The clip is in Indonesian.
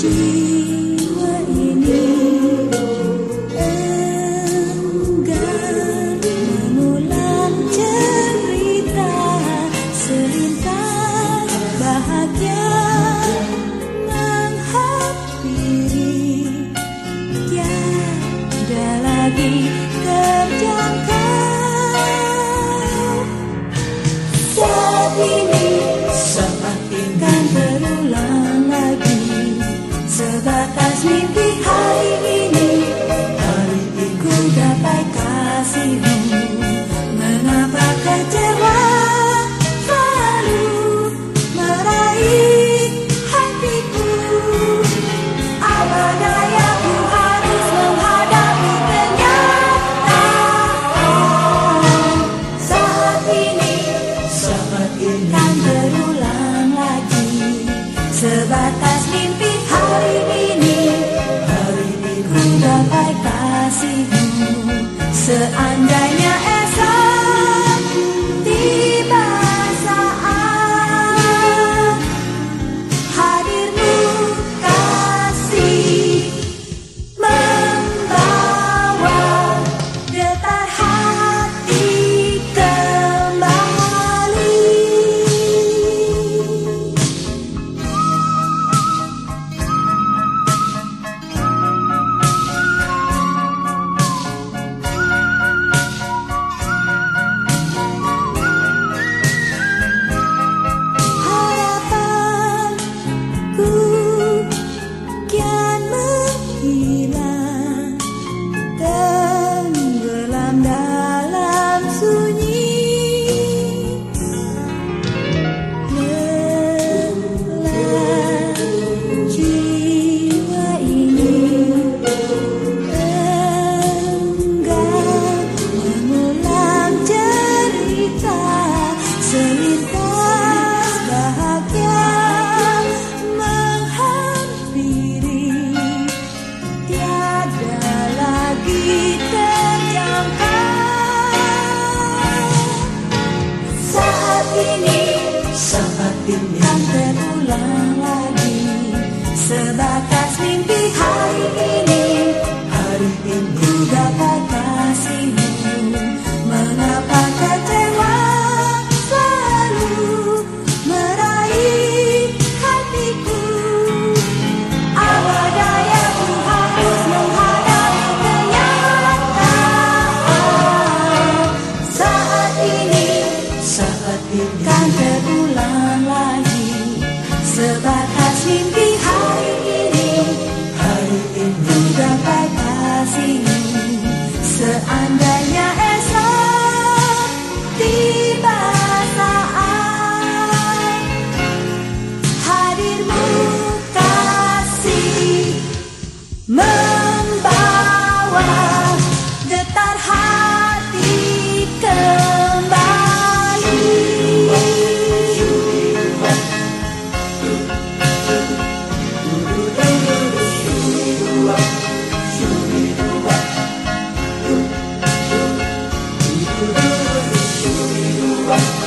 Jiwa ini enggan mengulang cerita selintas bahagia menghampiri, tiada lagi terjangkau. Saat ini kan berulang lagi, sebatas mimpi hari ini. Ku dapat kasihmu, mengapa kecewa selalu meraih hatiku? Apa daya, ku harus menghadapi kenyataan. Saat ini kan berulang lagi, sebatas mimpi hari ini. Ku dapat kasihmu, seandainya esok tiba saat hadirmu kasih, membawa detar hati kembali. Harapanku kian menghilang, tenggelam dalam sunyi. Lelah jiwa ini enggan mengulang cerita selintas bahagia menghampiri, tiada lagi terjangkau. Saat ini kan terulang lagi, sebatas mimpi hari ini. Ku dapat kasihmu, mengapa kecewa selalu meraih hatiku? Apa daya, ku harus menghadapi kenyataan. Saat ini kan terulang lagi, sebatas mimpi hari ini. Ku dapat kasihmu, seandainya esok tiba saat hadirmu kasih, membawa detar hati kembali. What?